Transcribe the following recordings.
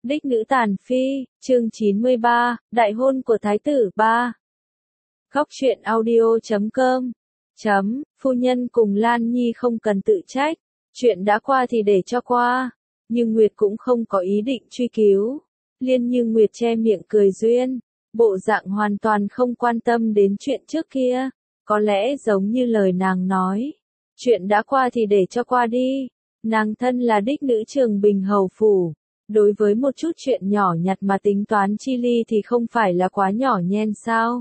Đích nữ tàn phi, chương 93, đại hôn của thái tử 3. Góc truyện audio.com. Phu nhân cùng Lan Nhi không cần tự trách, chuyện đã qua thì để cho qua, nhưng Nguyệt cũng không có ý định truy cứu. Liên Như Nguyệt che miệng cười duyên, bộ dạng hoàn toàn không quan tâm đến chuyện trước kia, có lẽ giống như lời nàng nói, chuyện đã qua thì để cho qua đi, nàng thân là đích nữ Trường Bình hầu phủ. Đối với một chút chuyện nhỏ nhặt mà tính toán chi ly thì không phải là quá nhỏ nhen sao?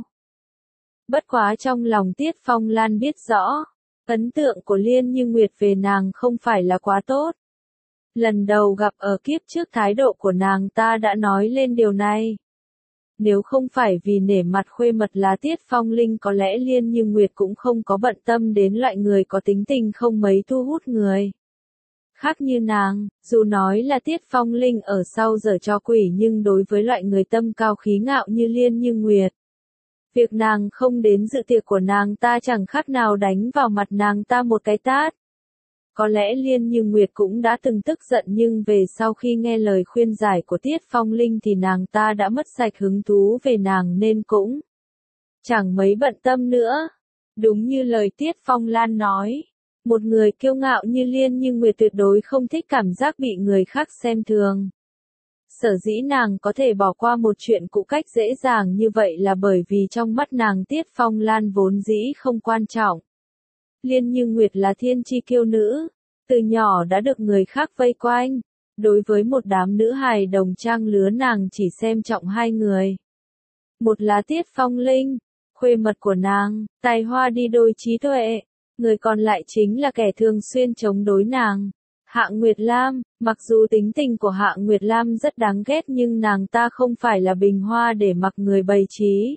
Bất quá trong lòng Tiết Phong Lan biết rõ, ấn tượng của Liên Như Nguyệt về nàng không phải là quá tốt. Lần đầu gặp ở kiếp trước thái độ của nàng ta đã nói lên điều này. Nếu không phải vì nể mặt khuê mật là Tiết Phong Linh có lẽ Liên Như Nguyệt cũng không có bận tâm đến loại người có tính tình không mấy thu hút người. Khác như nàng, dù nói là Tiết Phong Linh ở sau giở trò quỷ nhưng đối với loại người tâm cao khí ngạo như Liên Như Nguyệt, việc nàng không đến dự tiệc của nàng ta chẳng khác nào đánh vào mặt nàng ta một cái tát. Có lẽ Liên Như Nguyệt cũng đã từng tức giận nhưng về sau khi nghe lời khuyên giải của Tiết Phong Linh thì nàng ta đã mất sạch hứng thú về nàng nên cũng chẳng mấy bận tâm nữa. Đúng như lời Tiết Phong Lan nói. Một người kiêu ngạo như Liên Như Nguyệt tuyệt đối không thích cảm giác bị người khác xem thường. Sở dĩ nàng có thể bỏ qua một chuyện cũ cách dễ dàng như vậy là bởi vì trong mắt nàng Tiết Phong Lan vốn dĩ không quan trọng. Liên Như Nguyệt là thiên chi kiêu nữ, từ nhỏ đã được người khác vây quanh. Đối với một đám nữ hài đồng trang lứa nàng chỉ xem trọng hai người. Một là Tiết Phong Linh, khuê mật của nàng, tài hoa đi đôi trí tuệ. Người còn lại chính là kẻ thường xuyên chống đối nàng. Hạ Nguyệt Lam, mặc dù tính tình của Hạ Nguyệt Lam rất đáng ghét nhưng nàng ta không phải là bình hoa để mặc người bày trí.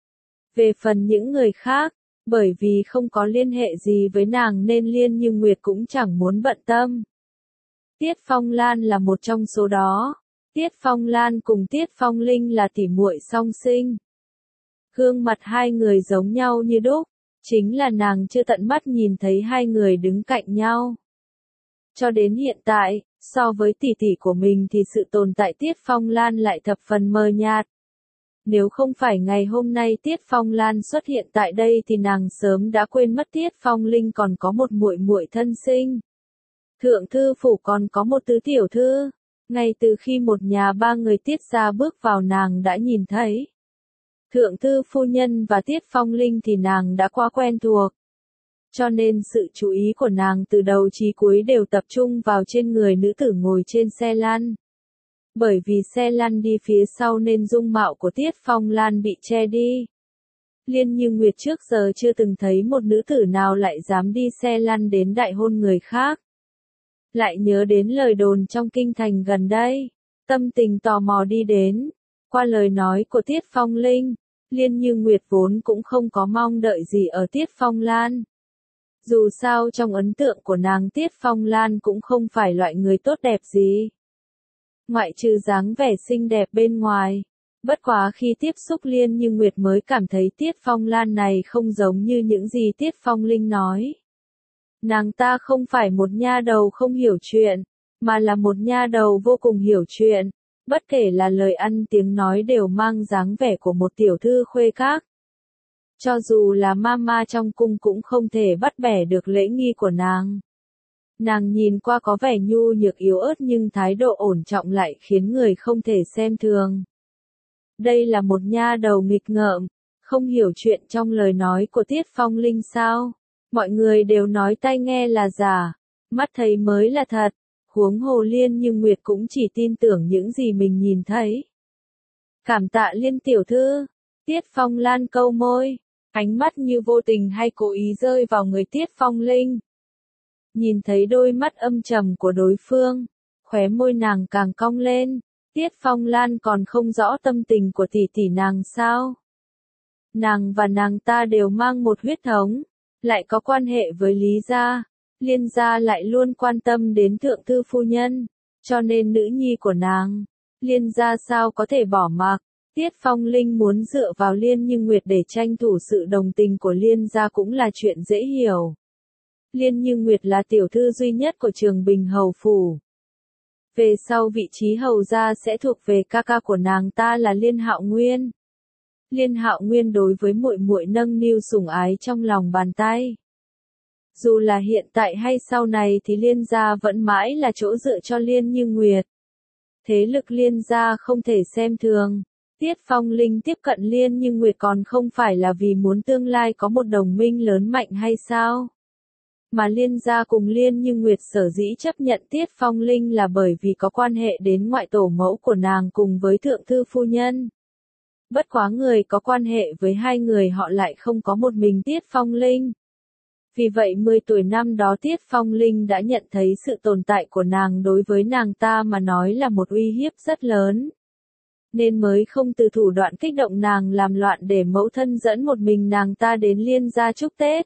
Về phần những người khác, bởi vì không có liên hệ gì với nàng nên Liên Như Nguyệt cũng chẳng muốn bận tâm. Tiết Phong Lan là một trong số đó. Tiết Phong Lan cùng Tiết Phong Linh là tỉ muội song sinh. Gương mặt hai người giống nhau như đúc. Chính là nàng chưa tận mắt nhìn thấy hai người đứng cạnh nhau. Cho đến hiện tại, so với tỷ tỷ của mình thì sự tồn tại Tiết Phong Lan lại thập phần mờ nhạt. Nếu không phải ngày hôm nay Tiết Phong Lan xuất hiện tại đây thì nàng sớm đã quên mất Tiết Phong Linh còn có một muội muội thân sinh. Thượng thư phủ còn có một tứ tiểu thư. Ngay từ khi một nhà ba người Tiết gia bước vào nàng đã nhìn thấy. Thượng thư phu nhân và Tiết Phong Linh thì nàng đã quá quen thuộc. Cho nên sự chú ý của nàng từ đầu chí cuối đều tập trung vào trên người nữ tử ngồi trên xe lăn. Bởi vì xe lăn đi phía sau nên dung mạo của Tiết Phong Lan bị che đi. Liên Như Nguyệt trước giờ chưa từng thấy một nữ tử nào lại dám đi xe lăn đến đại hôn người khác. Lại nhớ đến lời đồn trong kinh thành gần đây, tâm tình tò mò đi đến. Qua lời nói của Tiết Phong Linh, Liên Như Nguyệt vốn cũng không có mong đợi gì ở Tiết Phong Lan. Dù sao trong ấn tượng của nàng Tiết Phong Lan cũng không phải loại người tốt đẹp gì. Ngoại trừ dáng vẻ xinh đẹp bên ngoài. Bất quá khi tiếp xúc Liên Như Nguyệt mới cảm thấy Tiết Phong Lan này không giống như những gì Tiết Phong Linh nói. Nàng ta không phải một nha đầu không hiểu chuyện, mà là một nha đầu vô cùng hiểu chuyện. Bất kể là lời ăn tiếng nói đều mang dáng vẻ của một tiểu thư khuê các. Cho dù là mama trong cung cũng không thể bắt bẻ được lễ nghi của nàng. Nàng nhìn qua có vẻ nhu nhược yếu ớt nhưng thái độ ổn trọng lại khiến người không thể xem thường. Đây là một nha đầu nghịch ngợm, không hiểu chuyện trong lời nói của Tiết Phong Linh sao. Mọi người đều nói tai nghe là giả, mắt thấy mới là thật. Huống hồ Liên Như Nguyệt cũng chỉ tin tưởng những gì mình nhìn thấy. Cảm tạ Liên tiểu thư. Tiết Phong Lan câu môi, ánh mắt như vô tình hay cố ý rơi vào người Tiết Phong Linh. Nhìn thấy đôi mắt âm trầm của đối phương, khóe môi nàng càng cong lên. Tiết Phong Lan còn không rõ tâm tình của tỷ tỷ nàng sao? Nàng và nàng ta đều mang một huyết thống, lại có quan hệ với Lý gia. Liên gia lại luôn quan tâm đến thượng thư phu nhân, cho nên nữ nhi của nàng, Liên gia sao có thể bỏ mặc. Tiết Phong Linh muốn dựa vào Liên Như Nguyệt để tranh thủ sự đồng tình của Liên gia cũng là chuyện dễ hiểu. Liên Như Nguyệt là tiểu thư duy nhất của Trường Bình hầu phủ. Về sau vị trí hầu gia sẽ thuộc về ca ca của nàng ta là Liên Hạo Nguyên. Liên Hạo Nguyên đối với muội muội nâng niu sủng ái trong lòng bàn tay. Dù là hiện tại hay sau này thì Liên gia vẫn mãi là chỗ dựa cho Liên Như Nguyệt. Thế lực Liên gia không thể xem thường. Tiết Phong Linh tiếp cận Liên Như Nguyệt còn không phải là vì muốn tương lai có một đồng minh lớn mạnh hay sao? Mà Liên gia cùng Liên Như Nguyệt sở dĩ chấp nhận Tiết Phong Linh là bởi vì có quan hệ đến ngoại tổ mẫu của nàng cùng với thượng thư phu nhân. Bất quá người có quan hệ với hai người họ lại không có một mình Tiết Phong Linh. Vì vậy 10 tuổi năm đó Tiết Phong Linh đã nhận thấy sự tồn tại của nàng đối với nàng ta mà nói là một uy hiếp rất lớn. Nên mới không từ thủ đoạn kích động nàng làm loạn để mẫu thân dẫn một mình nàng ta đến Liên gia chúc Tết.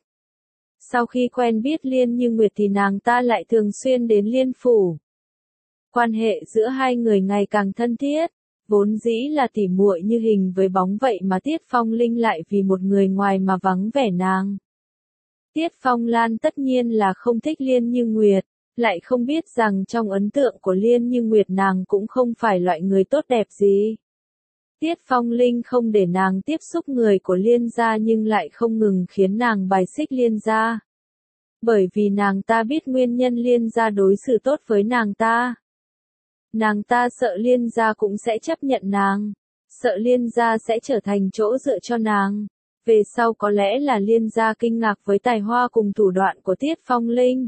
Sau khi quen biết Liên Như Nguyệt thì nàng ta lại thường xuyên đến Liên phủ. Quan hệ giữa hai người ngày càng thân thiết, vốn dĩ là tỉ muội như hình với bóng vậy mà Tiết Phong Linh lại vì một người ngoài mà vắng vẻ nàng. Tiết Phong Lan tất nhiên là không thích Liên Như Nguyệt, lại không biết rằng trong ấn tượng của Liên Như Nguyệt nàng cũng không phải loại người tốt đẹp gì. Tiết Phong Linh không để nàng tiếp xúc người của Liên gia nhưng lại không ngừng khiến nàng bài xích Liên gia. Bởi vì nàng ta biết nguyên nhân Liên gia đối xử tốt với nàng ta. Nàng ta sợ Liên gia cũng sẽ chấp nhận nàng, sợ Liên gia sẽ trở thành chỗ dựa cho nàng. Về sau có lẽ là Liên gia kinh ngạc với tài hoa cùng thủ đoạn của Tiết Phong Linh.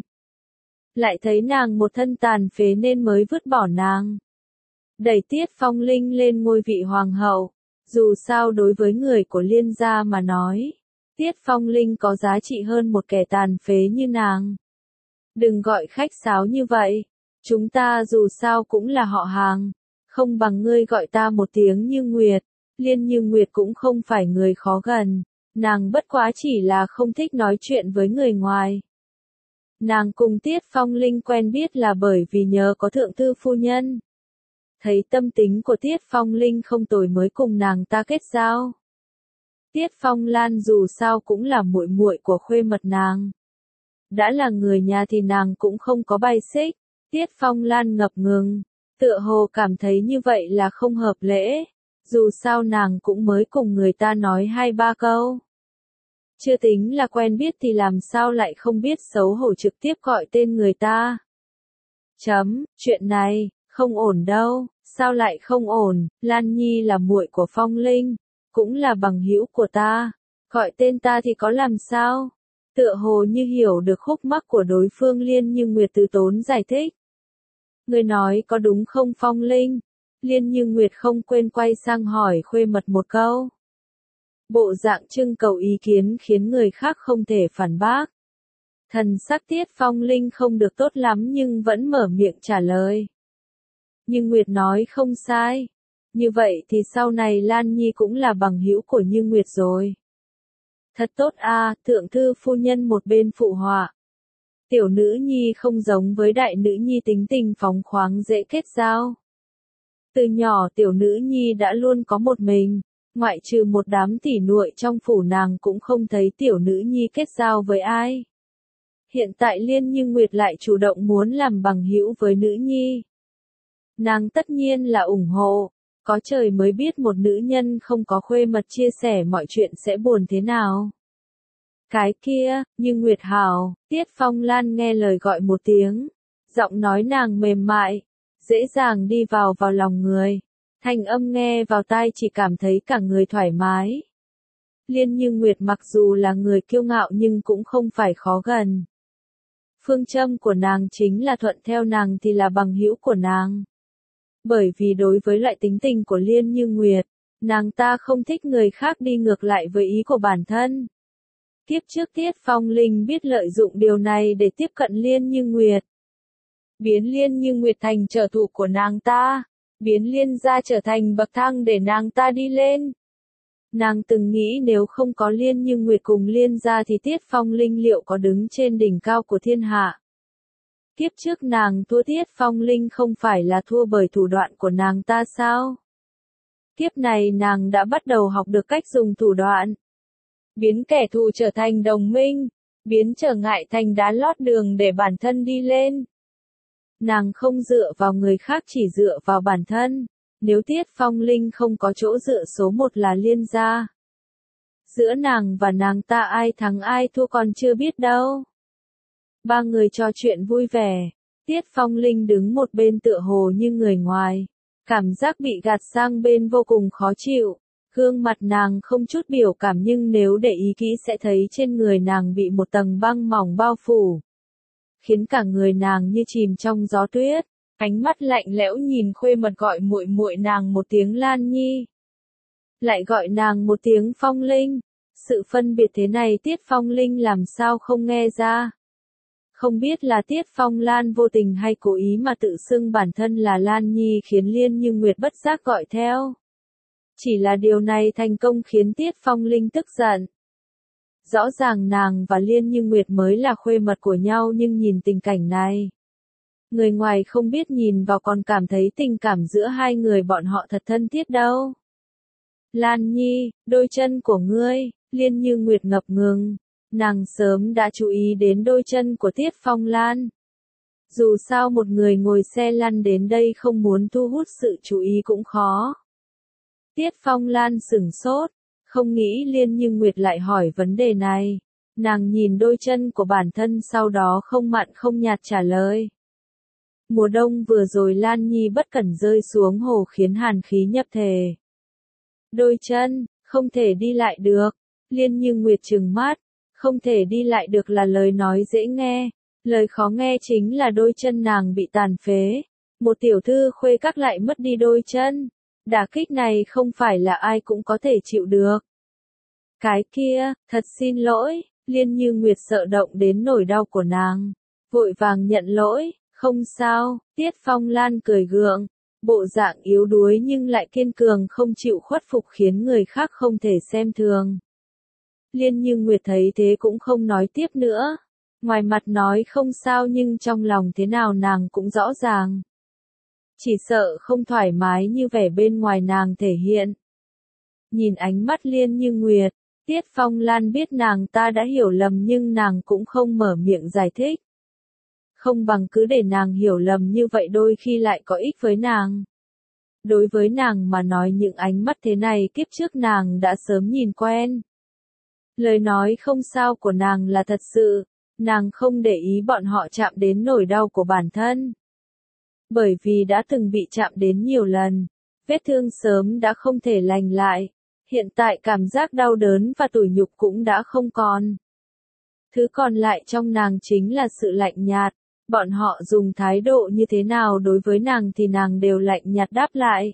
Lại thấy nàng một thân tàn phế nên mới vứt bỏ nàng. Đẩy Tiết Phong Linh lên ngôi vị hoàng hậu. Dù sao đối với người của Liên gia mà nói, Tiết Phong Linh có giá trị hơn một kẻ tàn phế như nàng. Đừng gọi khách sáo như vậy. Chúng ta dù sao cũng là họ hàng. Không bằng ngươi gọi ta một tiếng Như Nguyệt. Liên Như Nguyệt cũng không phải người khó gần. Nàng bất quá chỉ là không thích nói chuyện với người ngoài. Nàng cùng Tiết Phong Linh quen biết là bởi vì nhờ có thượng thư phu nhân. Thấy tâm tính của Tiết Phong Linh không tồi mới cùng nàng ta kết giao. Tiết Phong Lan dù sao cũng là muội muội của khuê mật nàng. Đã là người nhà thì nàng cũng không có bài xích. Tiết Phong Lan ngập ngừng, tựa hồ cảm thấy như vậy là không hợp lễ. Dù sao nàng cũng mới cùng người ta nói 2-3 câu. Chưa tính là quen biết thì làm sao lại không biết xấu hổ trực tiếp gọi tên người ta. Chuyện này, không ổn đâu, sao lại không ổn, Lan Nhi là muội của Phong Linh, cũng là bằng hữu của ta, gọi tên ta thì có làm sao? Tựa hồ như hiểu được khúc mắc của đối phương Liên Như Nguyệt từ tốn giải thích. Người nói có đúng không Phong Linh? Liên Như Nguyệt không quên quay sang hỏi khuê mật một câu. Bộ dạng trưng cầu ý kiến khiến người khác không thể phản bác. Thần sắc Tiết Phong Linh không được tốt lắm nhưng vẫn mở miệng trả lời. Như Nguyệt nói không sai. Như vậy thì sau này Lan Nhi cũng là bằng hữu của Như Nguyệt rồi. Thật tốt a, thượng thư phu nhân một bên phụ họa. Tiểu nữ nhi không giống với đại nữ nhi tính tình phóng khoáng dễ kết giao. Từ nhỏ tiểu nữ nhi đã luôn có một mình, ngoại trừ một đám tỉ muội trong phủ nàng cũng không thấy tiểu nữ nhi kết giao với ai. Hiện tại Liên Như Nguyệt lại chủ động muốn làm bằng hữu với nữ nhi. Nàng tất nhiên là ủng hộ, có trời mới biết một nữ nhân không có khuê mật chia sẻ mọi chuyện sẽ buồn thế nào. Cái kia, Như Nguyệt hảo, Tiết Phong Lan nghe lời gọi một tiếng, giọng nói nàng mềm mại, dễ dàng đi vào lòng người, thanh âm nghe vào tai chỉ cảm thấy cả người thoải mái. Liên Như Nguyệt mặc dù là người kiêu ngạo nhưng cũng không phải khó gần. Phương châm của nàng chính là thuận theo nàng thì là bằng hữu của nàng. Bởi vì đối với loại tính tình của Liên Như Nguyệt, nàng ta không thích người khác đi ngược lại với ý của bản thân. Kiếp trước Tiết Phong Linh biết lợi dụng điều này để tiếp cận Liên Như Nguyệt. Biến Liên Như Nguyệt thành trợ thủ của nàng ta, biến Liên gia trở thành bậc thang để nàng ta đi lên. Nàng từng nghĩ nếu không có Liên Như Nguyệt cùng Liên gia thì Tiết Phong Linh liệu có đứng trên đỉnh cao của thiên hạ. Kiếp trước nàng thua Tiết Phong Linh không phải là thua bởi thủ đoạn của nàng ta sao? Kiếp này nàng đã bắt đầu học được cách dùng thủ đoạn. Biến kẻ thù trở thành đồng minh, biến trở ngại thành đá lót đường để bản thân đi lên. Nàng không dựa vào người khác chỉ dựa vào bản thân. Nếu Tiết Phong Linh không có chỗ dựa số một là Liên gia. Giữa nàng và nàng ta ai thắng ai thua còn chưa biết đâu. Ba người trò chuyện vui vẻ. Tiết Phong Linh đứng một bên tựa hồ như người ngoài. Cảm giác bị gạt sang bên vô cùng khó chịu. Gương mặt nàng không chút biểu cảm nhưng nếu để ý kỹ sẽ thấy trên người nàng bị một tầng băng mỏng bao phủ. Khiến cả người nàng như chìm trong gió tuyết. Ánh mắt lạnh lẽo nhìn Khuê Mật gọi muội muội nàng một tiếng Lan Nhi. Lại gọi nàng một tiếng Phong Linh. Sự phân biệt thế này Tiết Phong Linh làm sao không nghe ra. Không biết là Tiết Phong Lan vô tình hay cố ý mà tự xưng bản thân là Lan Nhi khiến Liên Như Nguyệt bất giác gọi theo. Chỉ là điều này thành công khiến Tiết Phong Linh tức giận. Rõ ràng nàng và Liên Như Nguyệt mới là khuê mật của nhau nhưng nhìn tình cảnh này. Người ngoài không biết nhìn vào còn cảm thấy tình cảm giữa hai người bọn họ thật thân thiết đâu. Lan Nhi, đôi chân của ngươi, Liên Như Nguyệt ngập ngừng. Nàng sớm đã chú ý đến đôi chân của Tiết Phong Lan. Dù sao một người ngồi xe lăn đến đây không muốn thu hút sự chú ý cũng khó. Tiết Phong Lan sửng sốt, không nghĩ Liên Như Nguyệt lại hỏi vấn đề này. Nàng nhìn đôi chân của bản thân sau đó không mặn không nhạt trả lời. Mùa đông vừa rồi Lan Nhi bất cẩn rơi xuống hồ khiến hàn khí nhập thể. Đôi chân, không thể đi lại được. Liên Như Nguyệt trừng mắt, không thể đi lại được là lời nói dễ nghe. Lời khó nghe chính là đôi chân nàng bị tàn phế. Một tiểu thư khuê các lại mất đi đôi chân. Đả kích này không phải là ai cũng có thể chịu được. Cái kia, thật xin lỗi, Liên Như Nguyệt sợ động đến nỗi đau của nàng. Vội vàng nhận lỗi, không sao, Tiết Phong Lan cười gượng. Bộ dạng yếu đuối nhưng lại kiên cường không chịu khuất phục khiến người khác không thể xem thường. Liên Như Nguyệt thấy thế cũng không nói tiếp nữa. Ngoài mặt nói không sao nhưng trong lòng thế nào nàng cũng rõ ràng. Chỉ sợ không thoải mái như vẻ bên ngoài nàng thể hiện. Nhìn ánh mắt Liên Như Nguyệt, Tiết Phong Lan biết nàng ta đã hiểu lầm nhưng nàng cũng không mở miệng giải thích. Không bằng cứ để nàng hiểu lầm như vậy đôi khi lại có ích với nàng. Đối với nàng mà nói những ánh mắt thế này kiếp trước nàng đã sớm nhìn quen. Lời nói không sao của nàng là thật sự, nàng không để ý bọn họ chạm đến nỗi đau của bản thân. Bởi vì đã từng bị chạm đến nhiều lần, vết thương sớm đã không thể lành lại, hiện tại cảm giác đau đớn và tủi nhục cũng đã không còn. Thứ còn lại trong nàng chính là sự lạnh nhạt, bọn họ dùng thái độ như thế nào đối với nàng thì nàng đều lạnh nhạt đáp lại.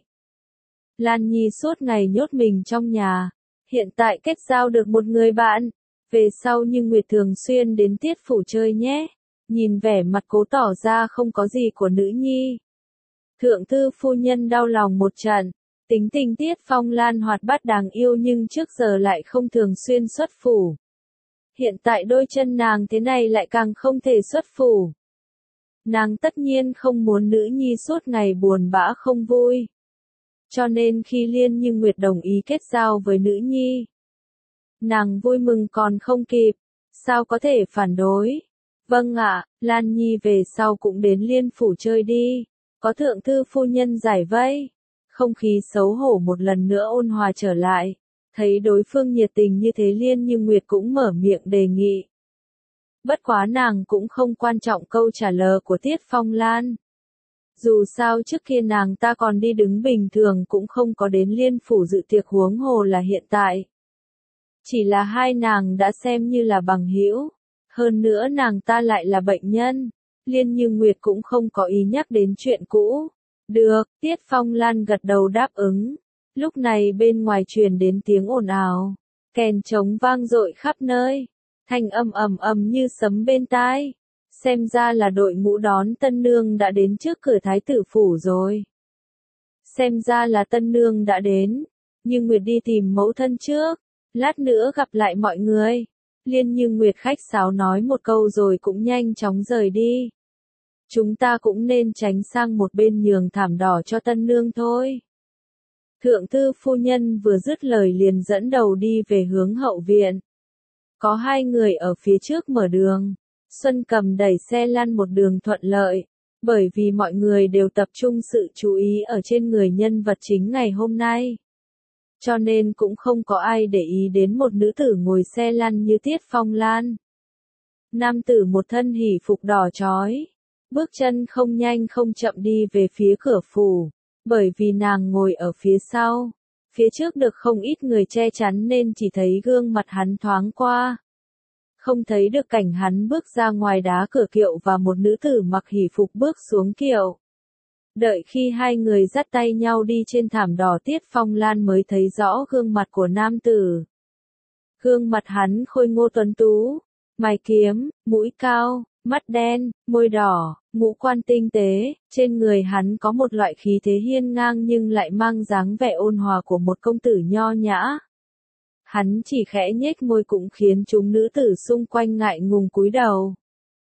Lan Nhi suốt ngày nhốt mình trong nhà, hiện tại kết giao được một người bạn, về sau Như Nguyệt thường xuyên đến Tiết phủ chơi nhé. Nhìn vẻ mặt cố tỏ ra không có gì của nữ nhi. Thượng thư phu nhân đau lòng một trận, tính tình Tiết Phong Lan hoạt bát đáng yêu nhưng trước giờ lại không thường xuyên xuất phủ. Hiện tại đôi chân nàng thế này lại càng không thể xuất phủ. Nàng tất nhiên không muốn nữ nhi suốt ngày buồn bã không vui. Cho nên khi Liên Như Nguyệt đồng ý kết giao với nữ nhi, nàng vui mừng còn không kịp, sao có thể phản đối. Vâng ạ, Lan Nhi về sau cũng đến Liên phủ chơi đi. Có thượng thư phu nhân giải vây. Không khí xấu hổ một lần nữa ôn hòa trở lại. Thấy đối phương nhiệt tình như thế Liên Như Nguyệt cũng mở miệng đề nghị. Bất quá nàng cũng không quan trọng câu trả lời của Tiết Phong Lan. Dù sao trước kia nàng ta còn đi đứng bình thường cũng không có đến Liên phủ dự tiệc huống hồ là hiện tại. Chỉ là hai nàng đã xem như là bằng hữu. Hơn nữa nàng ta lại là bệnh nhân. Liên Như Nguyệt cũng không có ý nhắc đến chuyện cũ. Được, Tiết Phong Lan gật đầu đáp ứng. Lúc này bên ngoài truyền đến tiếng ồn ào. Kèn trống vang dội khắp nơi. Thanh âm ầm ầm như sấm bên tai. Xem ra là đội ngũ đón tân nương đã đến trước cửa thái tử phủ rồi. Xem ra là tân nương đã đến. Như Nguyệt đi tìm mẫu thân trước. Lát nữa gặp lại mọi người. Liên Như Nguyệt khách sáo nói một câu rồi cũng nhanh chóng rời đi. Chúng ta cũng nên tránh sang một bên nhường thảm đỏ cho tân nương thôi. Thượng thư phu nhân vừa dứt lời liền dẫn đầu đi về hướng hậu viện. Có hai người ở phía trước mở đường. Xuân Cầm đẩy xe lăn một đường thuận lợi. Bởi vì mọi người đều tập trung sự chú ý ở trên người nhân vật chính ngày hôm nay. Cho nên cũng không có ai để ý đến một nữ tử ngồi xe lăn như Tiết Phong Lan. Nam tử một thân hỉ phục đỏ chói, bước chân không nhanh không chậm đi về phía cửa phủ, bởi vì nàng ngồi ở phía sau. Phía trước được không ít người che chắn nên chỉ thấy gương mặt hắn thoáng qua. Không thấy được cảnh hắn bước ra ngoài đá cửa kiệu và một nữ tử mặc hỉ phục bước xuống kiệu. Đợi khi hai người dắt tay nhau đi trên thảm đỏ Tiết Phong Lan mới thấy rõ gương mặt của nam tử. Gương mặt hắn khôi ngô tuấn tú, mày kiếm, mũi cao, mắt đen, môi đỏ, ngũ quan tinh tế, trên người hắn có một loại khí thế hiên ngang nhưng lại mang dáng vẻ ôn hòa của một công tử nho nhã. Hắn chỉ khẽ nhếch môi cũng khiến chúng nữ tử xung quanh ngại ngùng cúi đầu.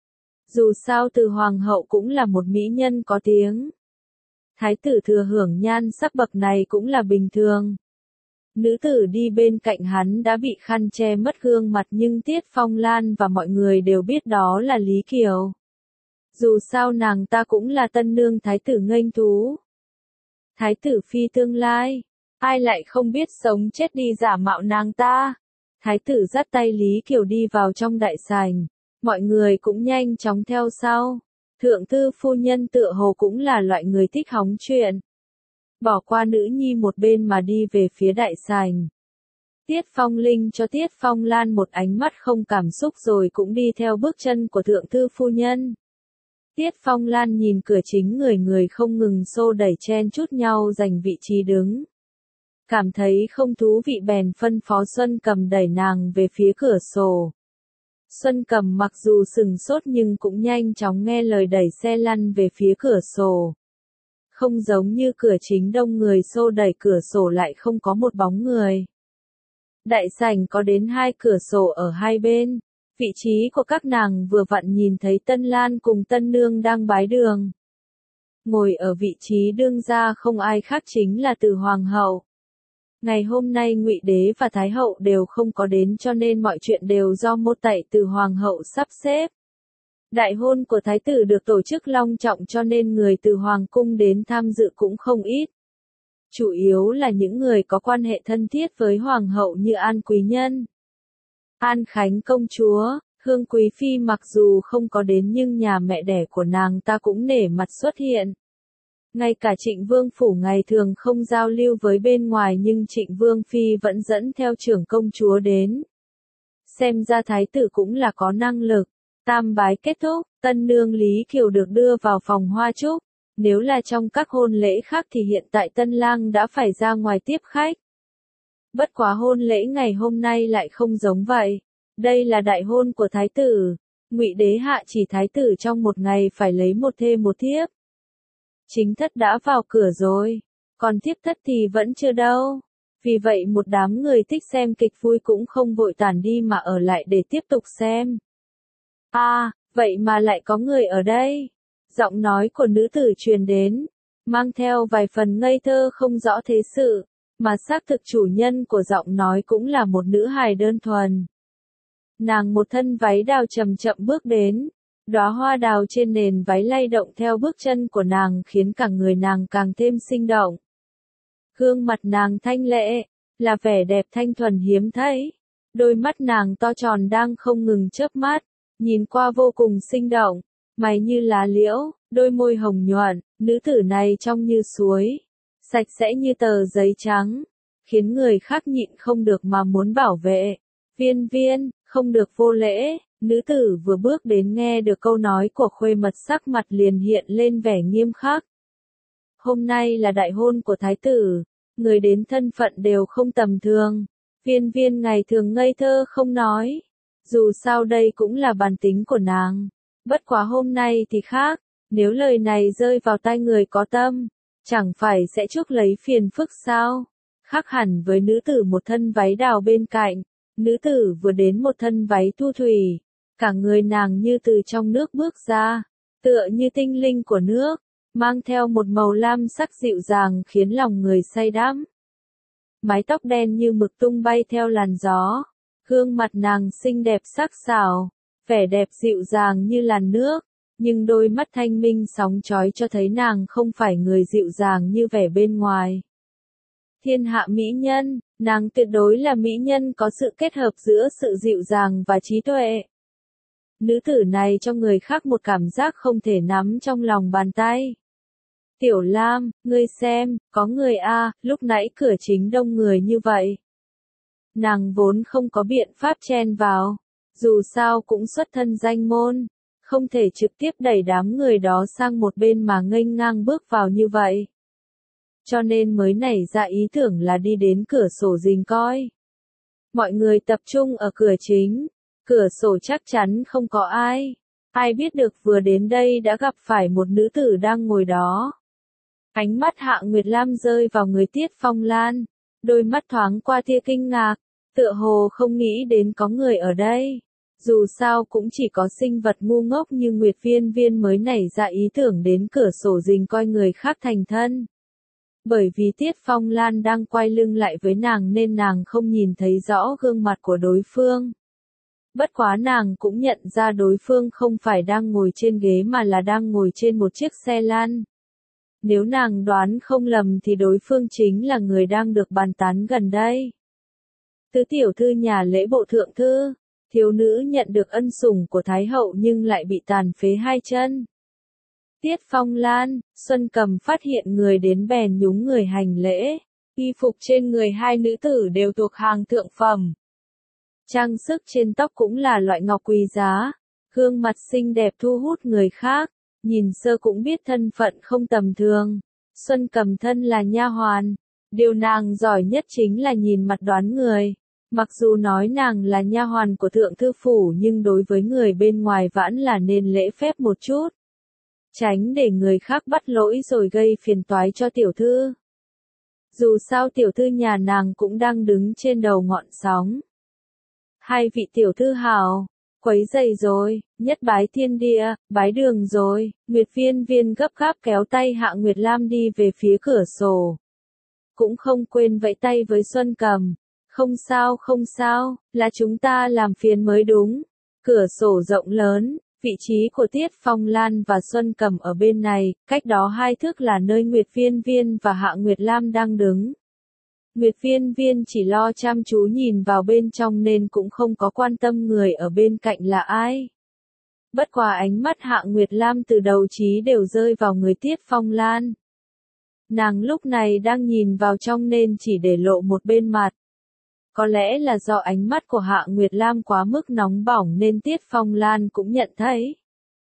Dù sao Từ hoàng hậu cũng là một mỹ nhân có tiếng. Thái tử thừa hưởng nhan sắc bậc này cũng là bình thường. Nữ tử đi bên cạnh hắn đã bị khăn che mất gương mặt nhưng Tiết Phong Lan và mọi người đều biết đó là Lý Kiều. Dù sao nàng ta cũng là tân nương thái tử nghênh thú. Thái tử phi tương lai, ai lại không biết sống chết đi giả mạo nàng ta. Thái tử dắt tay Lý Kiều đi vào trong đại sảnh, mọi người cũng nhanh chóng theo sau. Thượng thư phu nhân tựa hồ cũng là loại người thích hóng chuyện. Bỏ qua nữ nhi một bên mà đi về phía đại sảnh. Tiết Phong Linh cho Tiết Phong Lan một ánh mắt không cảm xúc rồi cũng đi theo bước chân của thượng thư phu nhân. Tiết Phong Lan nhìn cửa chính người không ngừng xô đẩy chen chúc nhau giành vị trí đứng. Cảm thấy không thú vị bèn phân phó Xuân Cầm đẩy nàng về phía cửa sổ. Xuân Cầm mặc dù sừng sốt nhưng cũng nhanh chóng nghe lời đẩy xe lăn về phía cửa sổ. Không giống như cửa chính đông người xô đẩy cửa sổ lại không có một bóng người. Đại sảnh có đến 2 cửa sổ ở hai bên. Vị trí của các nàng vừa vặn nhìn thấy Tân Lan cùng Tân Nương đang bái đường. Ngồi ở vị trí đương gia không ai khác chính là Từ hoàng hậu. Ngày hôm nay Ngụy đế và Thái hậu đều không có đến cho nên mọi chuyện đều do Mô Tẩy Từ hoàng hậu sắp xếp. Đại hôn của thái tử được tổ chức long trọng cho nên người từ hoàng cung đến tham dự cũng không ít. Chủ yếu là những người có quan hệ thân thiết với hoàng hậu như An Quý Nhân, An Khánh công chúa, Hương Quý phi mặc dù không có đến nhưng nhà mẹ đẻ của nàng ta cũng nể mặt xuất hiện. Ngay cả Trịnh Vương phủ ngày thường không giao lưu với bên ngoài nhưng Trịnh Vương phi vẫn dẫn theo trưởng công chúa đến. Xem ra thái tử cũng là có năng lực. Tam bái kết thúc, tân nương Lý Kiều được đưa vào phòng hoa chúc. Nếu là trong các hôn lễ khác thì hiện tại tân lang đã phải ra ngoài tiếp khách. Bất quá hôn lễ ngày hôm nay lại không giống vậy. Đây là đại hôn của thái tử. Ngụy đế hạ chỉ thái tử trong một ngày phải lấy một thê một thiếp. Chính thất đã vào cửa rồi, còn thiếp thất thì vẫn chưa đâu. Vì vậy một đám người thích xem kịch vui cũng không vội tản đi mà ở lại để tiếp tục xem. Vậy mà lại có người ở đây. Giọng nói của nữ tử truyền đến, mang theo vài phần ngây thơ không rõ thế sự, mà xác thực chủ nhân của giọng nói cũng là một nữ hài đơn thuần. Nàng một thân váy đào chậm chậm bước đến, đóa hoa đào trên nền váy lay động theo bước chân của nàng khiến cả người nàng càng thêm sinh động. Gương mặt nàng thanh lệ, là vẻ đẹp thanh thuần hiếm thấy. Đôi mắt nàng to tròn đang không ngừng chớp mắt, nhìn qua vô cùng sinh động, mày như lá liễu, đôi môi hồng nhuận, nữ tử này trông như suối, sạch sẽ như tờ giấy trắng, khiến người khác nhịn không được mà muốn bảo vệ. Viên viên, không được vô lễ. Nữ tử vừa bước đến nghe được câu nói của Khuê Mật sắc mặt liền hiện lên vẻ nghiêm khắc. Hôm nay là đại hôn của thái tử, người đến thân phận đều không tầm thường. Viên viên ngày thường ngây thơ không nói. Dù sao đây cũng là bản tính của nàng. Bất quá hôm nay thì khác, nếu lời này rơi vào tai người có tâm, chẳng phải sẽ chuốc lấy phiền phức sao? Khác hẳn với nữ tử một thân váy đào bên cạnh, nữ tử vừa đến một thân váy thu thủy. Cả người nàng như từ trong nước bước ra, tựa như tinh linh của nước, mang theo một màu lam sắc dịu dàng khiến lòng người say đắm. Mái tóc đen như mực tung bay theo làn gió, gương mặt nàng xinh đẹp sắc sảo, vẻ đẹp dịu dàng như làn nước, nhưng đôi mắt thanh minh sóng chói cho thấy nàng không phải người dịu dàng như vẻ bên ngoài. Thiên hạ mỹ nhân, nàng tuyệt đối là mỹ nhân có sự kết hợp giữa sự dịu dàng và trí tuệ. Nữ tử này cho người khác một cảm giác không thể nắm trong lòng bàn tay. Tiểu Lam, ngươi xem, có người a, lúc nãy cửa chính đông người như vậy. Nàng vốn không có biện pháp chen vào, dù sao cũng xuất thân danh môn, không thể trực tiếp đẩy đám người đó sang một bên mà nghênh ngang bước vào như vậy. Cho nên mới nảy ra ý tưởng là đi đến cửa sổ rình coi. Mọi người tập trung ở cửa chính, cửa sổ chắc chắn không có ai. Ai biết được vừa đến đây đã gặp phải một nữ tử đang ngồi đó. Ánh mắt Hạ Nguyệt Lam rơi vào người Tiết Phong Lan, đôi mắt thoáng qua tia kinh ngạc, tựa hồ không nghĩ đến có người ở đây. Dù sao cũng chỉ có sinh vật ngu ngốc như Nguyệt Viên Viên mới nảy ra ý tưởng đến cửa sổ rình coi người khác thành thân. Bởi vì Tiết Phong Lan đang quay lưng lại với nàng nên nàng không nhìn thấy rõ gương mặt của đối phương. Bất quá nàng cũng nhận ra đối phương không phải đang ngồi trên ghế mà là đang ngồi trên một chiếc xe lăn. Nếu nàng đoán không lầm thì đối phương chính là người đang được bàn tán gần đây. Tứ tiểu thư nhà lễ bộ thượng thư, thiếu nữ nhận được ân sủng của Thái hậu nhưng lại bị tàn phế hai chân. Tiết Phong Lan, Xuân Cầm phát hiện người đến bèn nhúng người hành lễ, y phục trên người hai nữ tử đều thuộc hàng thượng phẩm. Trang sức trên tóc cũng là loại ngọc quý giá, gương mặt xinh đẹp thu hút người khác, nhìn sơ cũng biết thân phận không tầm thường. Xuân Cầm thân là nha hoàn, điều nàng giỏi nhất chính là nhìn mặt đoán người. Mặc dù nói nàng là nha hoàn của thượng thư phủ nhưng đối với người bên ngoài vẫn là nên lễ phép một chút. Tránh để người khác bắt lỗi rồi gây phiền toái cho tiểu thư. Dù sao tiểu thư nhà nàng cũng đang đứng trên đầu ngọn sóng. Hai vị tiểu thư hào, quấy rầy rồi, nhất bái thiên địa, bái đường rồi. Nguyệt Viên Viên gấp gáp kéo tay Hạ Nguyệt Lam đi về phía cửa sổ. Cũng không quên vẫy tay với Xuân Cầm. Không sao, là chúng ta làm phiền mới đúng. Cửa sổ rộng lớn, vị trí của Tiết Phong Lan và Xuân Cầm ở bên này, cách đó 2 thước là nơi Nguyệt Viên Viên và Hạ Nguyệt Lam đang đứng. Nguyệt Viên Viên chỉ lo chăm chú nhìn vào bên trong nên cũng không có quan tâm người ở bên cạnh là ai. Bất quá ánh mắt Hạ Nguyệt Lam từ đầu chí đều rơi vào người Tiết Phong Lan. Nàng lúc này đang nhìn vào trong nên chỉ để lộ một bên mặt. Có lẽ là do ánh mắt của Hạ Nguyệt Lam quá mức nóng bỏng nên Tiết Phong Lan cũng nhận thấy.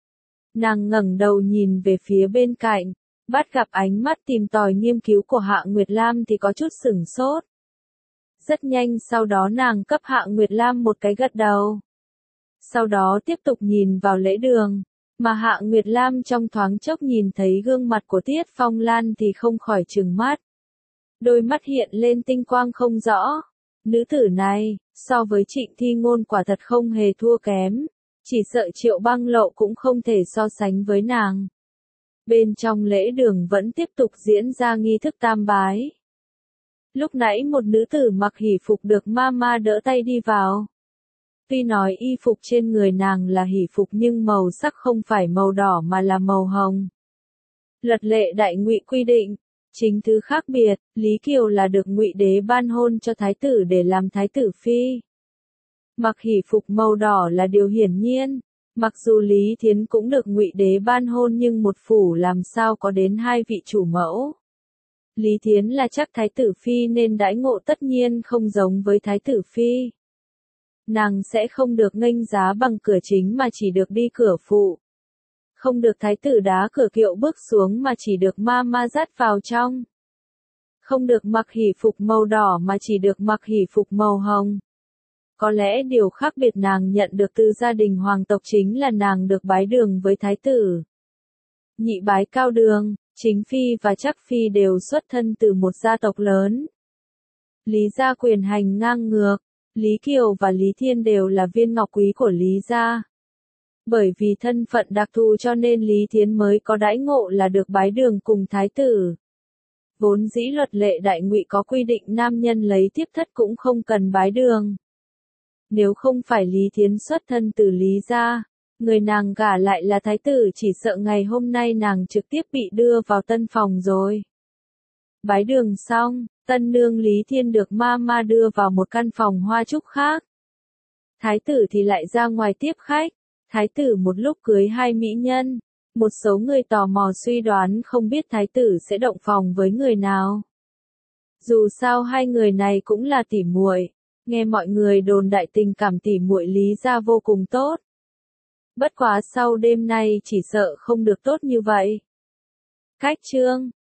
Nàng ngẩng đầu nhìn về phía bên cạnh, bắt gặp ánh mắt tìm tòi nghiên cứu của Hạ Nguyệt Lam thì có chút sửng sốt. Rất nhanh sau đó nàng cấp Hạ Nguyệt Lam một cái gật đầu. Sau đó tiếp tục nhìn vào lễ đường, mà Hạ Nguyệt Lam trong thoáng chốc nhìn thấy gương mặt của Tiết Phong Lan thì không khỏi trừng mắt. Đôi mắt hiện lên tinh quang không rõ. Nữ tử này, so với Trịnh Thi Ngôn quả thật không hề thua kém, chỉ sợ Triệu Băng Lộ cũng không thể so sánh với nàng. Bên trong lễ đường vẫn tiếp tục diễn ra nghi thức tam bái. Lúc nãy một nữ tử mặc hỷ phục được Mama đỡ tay đi vào. Tuy nói y phục trên người nàng là hỷ phục nhưng màu sắc không phải màu đỏ mà là màu hồng. Luật lệ Đại Ngụy quy định, chính thứ khác biệt, Lý Kiều là được Ngụy đế ban hôn cho thái tử để làm thái tử phi. Mặc hỷ phục màu đỏ là điều hiển nhiên, mặc dù Lý Thiến cũng được Ngụy đế ban hôn nhưng một phủ làm sao có đến 2 vị chủ mẫu. Lý Thiến là chắc thái tử phi nên đãi ngộ tất nhiên không giống với thái tử phi. Nàng sẽ không được nghênh giá bằng cửa chính mà chỉ được đi cửa phụ. Không được thái tử đá cửa kiệu bước xuống mà chỉ được Mama dắt vào trong. Không được mặc hỷ phục màu đỏ mà chỉ được mặc hỷ phục màu hồng. Có lẽ điều khác biệt nàng nhận được từ gia đình hoàng tộc chính là nàng được bái đường với thái tử. Nhị bái cao đường, chính phi và chắc phi đều xuất thân từ một gia tộc lớn. Lý gia quyền hành ngang ngược, Lý Kiều và Lý Thiên đều là viên ngọc quý của Lý gia. Bởi vì thân phận đặc thù cho nên Lý Thiến mới có đãi ngộ là được bái đường cùng thái tử. Vốn dĩ luật lệ Đại Ngụy có quy định nam nhân lấy thiếp thất cũng không cần bái đường. Nếu không phải Lý Thiến xuất thân từ Lý gia, Người nàng gả lại là thái tử, chỉ sợ ngày hôm nay nàng trực tiếp bị đưa vào tân phòng rồi. Bái đường xong, tân nương Lý Thiên được mama đưa vào một căn phòng hoa trúc khác. Thái tử thì lại ra ngoài tiếp khách. Thái tử một lúc cưới hai mỹ nhân. Một số người tò mò suy đoán không biết thái tử sẽ động phòng với người nào. Dù sao hai người này cũng là tỉ muội, nghe mọi người đồn đại tình cảm tỉ muội Lý gia vô cùng tốt. Bất quá sau đêm nay chỉ sợ không được tốt như vậy. Cách chương